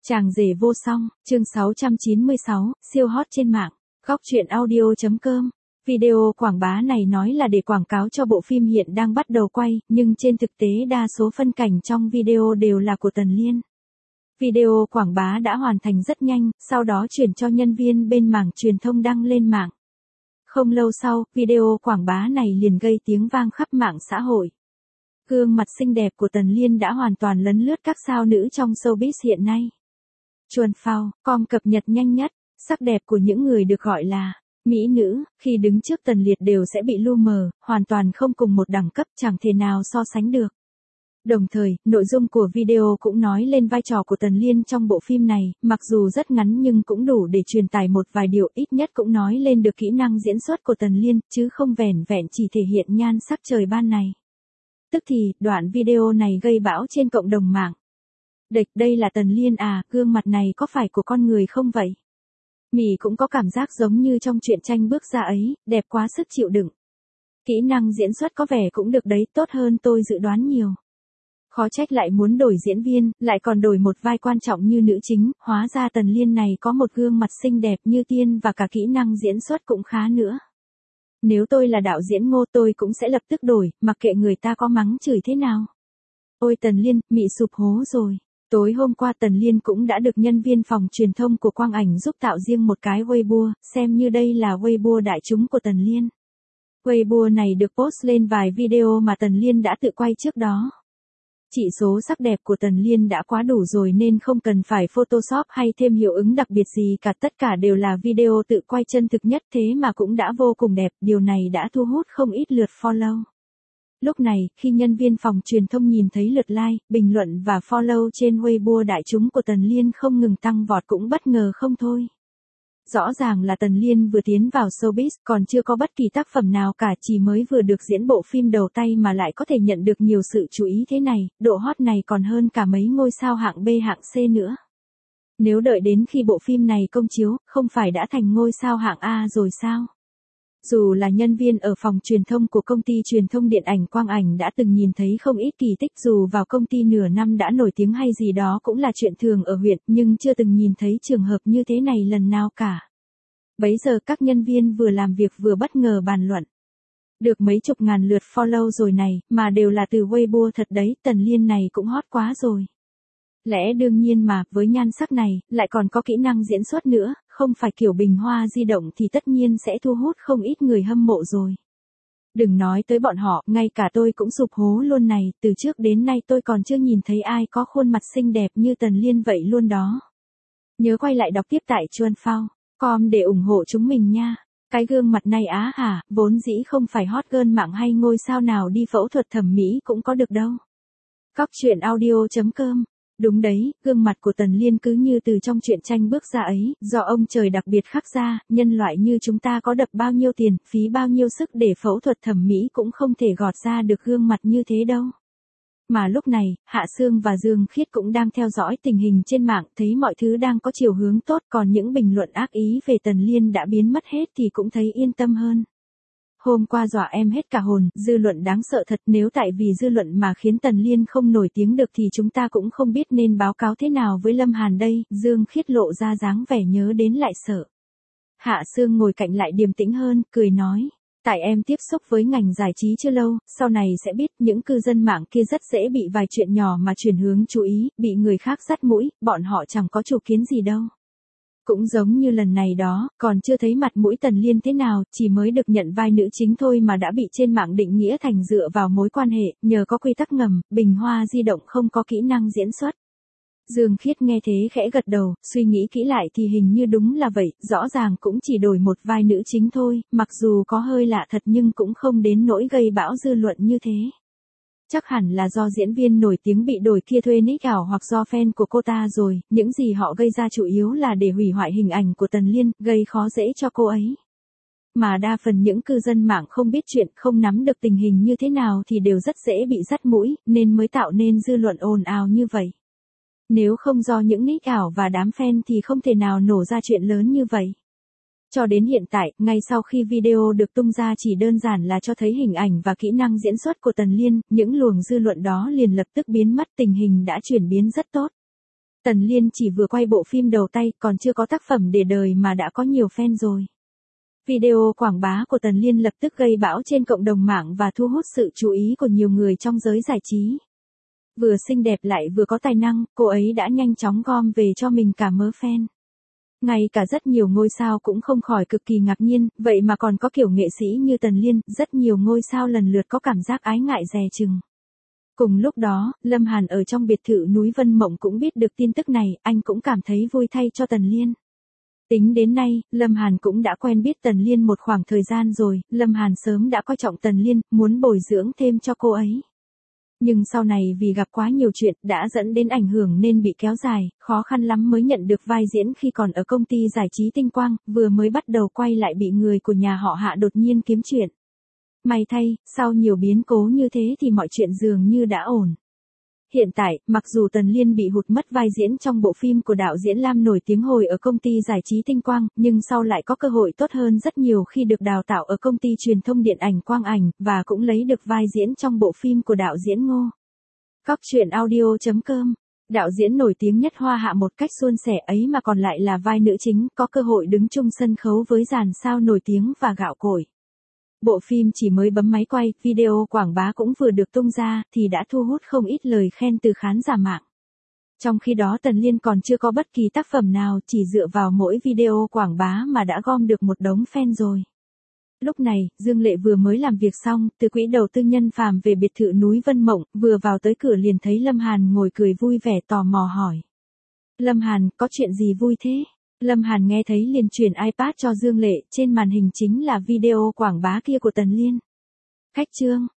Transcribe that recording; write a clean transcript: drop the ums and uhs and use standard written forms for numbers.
Chàng rể vô song, chương 696, siêu hot trên mạng, góc truyện audio.com. Video quảng bá này nói là để quảng cáo cho bộ phim hiện đang bắt đầu quay, nhưng trên thực tế đa số phân cảnh trong video đều là của Tần Liên. Video quảng bá đã hoàn thành rất nhanh, sau đó chuyển cho nhân viên bên mảng truyền thông đăng lên mạng. Không lâu sau, video quảng bá này liền gây tiếng vang khắp mạng xã hội. Gương mặt xinh đẹp của Tần Liên đã hoàn toàn lấn lướt các sao nữ trong showbiz hiện nay. Chuồn phao, com cập nhật nhanh nhất, sắc đẹp của những người được gọi là mỹ nữ, khi đứng trước Tần Liệt đều sẽ bị lu mờ, hoàn toàn không cùng một đẳng cấp, chẳng thể nào so sánh được. Đồng thời, nội dung của video cũng nói lên vai trò của Tần Liên trong bộ phim này, mặc dù rất ngắn nhưng cũng đủ để truyền tải một vài điều, ít nhất cũng nói lên được kỹ năng diễn xuất của Tần Liên, chứ không vẻn vẹn chỉ thể hiện nhan sắc trời ban này. Tức thì, đoạn video này gây bão trên cộng đồng mạng. Địch, đây là Tần Liên à, gương mặt này có phải của con người không vậy? Mỉ cũng có cảm giác giống như trong truyện tranh bước ra ấy, đẹp quá sức chịu đựng. Kỹ năng diễn xuất có vẻ cũng được đấy, tốt hơn tôi dự đoán nhiều. Khó trách lại muốn đổi diễn viên, lại còn đổi một vai quan trọng như nữ chính, hóa ra Tần Liên này có một gương mặt xinh đẹp như tiên và cả kỹ năng diễn xuất cũng khá nữa. Nếu tôi là đạo diễn Ngô tôi cũng sẽ lập tức đổi, mặc kệ người ta có mắng chửi thế nào. Ôi Tần Liên, Mị sụp hố rồi. Tối hôm qua Tần Liên cũng đã được nhân viên phòng truyền thông của Quang Ảnh giúp tạo riêng một cái Weibo, xem như đây là Weibo đại chúng của Tần Liên. Weibo này được post lên vài video mà Tần Liên đã tự quay trước đó. Chỉ số sắc đẹp của Tần Liên đã quá đủ rồi nên không cần phải Photoshop hay thêm hiệu ứng đặc biệt gì cả, tất cả đều là video tự quay chân thực nhất, thế mà cũng đã vô cùng đẹp, điều này đã thu hút không ít lượt follow. Lúc này, khi nhân viên phòng truyền thông nhìn thấy lượt like, bình luận và follow trên Weibo đại chúng của Tần Liên không ngừng tăng vọt cũng bất ngờ không thôi. Rõ ràng là Tần Liên vừa tiến vào showbiz, còn chưa có bất kỳ tác phẩm nào cả, chỉ mới vừa được diễn bộ phim đầu tay mà lại có thể nhận được nhiều sự chú ý thế này, độ hot này còn hơn cả mấy ngôi sao hạng B hạng C nữa. Nếu đợi đến khi bộ phim này công chiếu, không phải đã thành ngôi sao hạng A rồi sao? Dù là nhân viên ở phòng truyền thông của công ty truyền thông điện ảnh Quang Ảnh đã từng nhìn thấy không ít kỳ tích, dù vào công ty nửa năm đã nổi tiếng hay gì đó cũng là chuyện thường ở huyện, nhưng chưa từng nhìn thấy trường hợp như thế này lần nào cả. Bấy giờ các nhân viên vừa làm việc vừa bất ngờ bàn luận. Được mấy chục ngàn lượt follow rồi này, mà đều là từ Weibo thật đấy, Tần Liên này cũng hot quá rồi. Lẽ đương nhiên mà, với nhan sắc này, lại còn có kỹ năng diễn xuất nữa, không phải kiểu bình hoa di động thì tất nhiên sẽ thu hút không ít người hâm mộ rồi. Đừng nói tới bọn họ, ngay cả tôi cũng sụp hố luôn này, từ trước đến nay tôi còn chưa nhìn thấy ai có khuôn mặt xinh đẹp như Tần Liên vậy luôn đó. Nhớ quay lại đọc tiếp tại Chuồn phao, com để ủng hộ chúng mình nha. Cái gương mặt này á hả, vốn dĩ không phải hot girl mạng hay ngôi sao nào đi phẫu thuật thẩm mỹ cũng có được đâu. Góc truyện audio.com. Đúng đấy, gương mặt của Tần Liên cứ như từ trong truyện tranh bước ra ấy, do ông trời đặc biệt khắc ra, nhân loại như chúng ta có đập bao nhiêu tiền, phí bao nhiêu sức để phẫu thuật thẩm mỹ cũng không thể gọt ra được gương mặt như thế đâu. Mà lúc này, Hạ Sương và Dương Khiết cũng đang theo dõi tình hình trên mạng, thấy mọi thứ đang có chiều hướng tốt, còn những bình luận ác ý về Tần Liên đã biến mất hết thì cũng thấy yên tâm hơn. Hôm qua dọa em hết cả hồn, dư luận đáng sợ thật, nếu tại vì dư luận mà khiến Tần Liên không nổi tiếng được thì chúng ta cũng không biết nên báo cáo thế nào với Lâm Hàn đây, Dương Khiết lộ ra dáng vẻ nhớ đến lại sợ. Hạ Sương ngồi cạnh lại điềm tĩnh hơn, cười nói, tại em tiếp xúc với ngành giải trí chưa lâu, sau này sẽ biết những cư dân mạng kia rất dễ bị vài chuyện nhỏ mà chuyển hướng chú ý, bị người khác dắt mũi, bọn họ chẳng có chủ kiến gì đâu. Cũng giống như lần này đó, còn chưa thấy mặt mũi Tần Liên thế nào, chỉ mới được nhận vai nữ chính thôi mà đã bị trên mạng định nghĩa thành dựa vào mối quan hệ, nhờ có quy tắc ngầm, bình hoa di động không có kỹ năng diễn xuất. Dương Khiết nghe thế khẽ gật đầu, suy nghĩ kỹ lại thì hình như đúng là vậy, rõ ràng cũng chỉ đổi một vai nữ chính thôi, mặc dù có hơi lạ thật nhưng cũng không đến nỗi gây bão dư luận như thế. Chắc hẳn là do diễn viên nổi tiếng bị đổi kia thuê nick ảo hoặc do fan của cô ta rồi, những gì họ gây ra chủ yếu là để hủy hoại hình ảnh của Tần Liên, gây khó dễ cho cô ấy. Mà đa phần những cư dân mạng không biết chuyện, không nắm được tình hình như thế nào thì đều rất dễ bị dắt mũi, nên mới tạo nên dư luận ồn ào như vậy. Nếu không do những nick ảo và đám fan thì không thể nào nổ ra chuyện lớn như vậy. Cho đến hiện tại, ngay sau khi video được tung ra chỉ đơn giản là cho thấy hình ảnh và kỹ năng diễn xuất của Tần Liên, những luồng dư luận đó liền lập tức biến mất, tình hình đã chuyển biến rất tốt. Tần Liên chỉ vừa quay bộ phim đầu tay, còn chưa có tác phẩm để đời mà đã có nhiều fan rồi. Video quảng bá của Tần Liên lập tức gây bão trên cộng đồng mạng và thu hút sự chú ý của nhiều người trong giới giải trí. Vừa xinh đẹp lại vừa có tài năng, cô ấy đã nhanh chóng gom về cho mình cả mớ fan. Ngay cả rất nhiều ngôi sao cũng không khỏi cực kỳ ngạc nhiên, vậy mà còn có kiểu nghệ sĩ như Tần Liên, rất nhiều ngôi sao lần lượt có cảm giác ái ngại dè chừng. Cùng lúc đó, Lâm Hàn ở trong biệt thự núi Vân Mộng cũng biết được tin tức này, anh cũng cảm thấy vui thay cho Tần Liên. Tính đến nay, Lâm Hàn cũng đã quen biết Tần Liên một khoảng thời gian rồi, Lâm Hàn sớm đã coi trọng Tần Liên, muốn bồi dưỡng thêm cho cô ấy. Nhưng sau này vì gặp quá nhiều chuyện đã dẫn đến ảnh hưởng nên bị kéo dài, khó khăn lắm mới nhận được vai diễn khi còn ở công ty giải trí Tinh Quang, vừa mới bắt đầu quay lại bị người của nhà họ Hạ đột nhiên kiếm chuyện. May thay, sau nhiều biến cố như thế thì mọi chuyện dường như đã ổn. Hiện tại, mặc dù Tần Liên bị hụt mất vai diễn trong bộ phim của đạo diễn Lam nổi tiếng hồi ở công ty giải trí Tinh Quang, nhưng sau lại có cơ hội tốt hơn rất nhiều khi được đào tạo ở công ty truyền thông điện ảnh Quang Ảnh, và cũng lấy được vai diễn trong bộ phim của đạo diễn Ngô. Cóc truyện audio.com. Đạo diễn nổi tiếng nhất Hoa Hạ một cách suôn sẻ ấy mà còn lại là vai nữ chính, có cơ hội đứng chung sân khấu với dàn sao nổi tiếng và gạo cội. Bộ phim chỉ mới bấm máy quay, video quảng bá cũng vừa được tung ra, thì đã thu hút không ít lời khen từ khán giả mạng. Trong khi đó Tần Liên còn chưa có bất kỳ tác phẩm nào, chỉ dựa vào mỗi video quảng bá mà đã gom được một đống fan rồi. Lúc này, Dương Lệ vừa mới làm việc xong, từ quỹ đầu tư nhân phàm về biệt thự núi Vân Mộng, vừa vào tới cửa liền thấy Lâm Hàn ngồi cười vui vẻ tò mò hỏi. Lâm Hàn, có chuyện gì vui thế? Lâm Hàn nghe thấy liền chuyển iPad cho Dương Lệ, trên màn hình chính là video quảng bá kia của Tần Liên. Khách trương,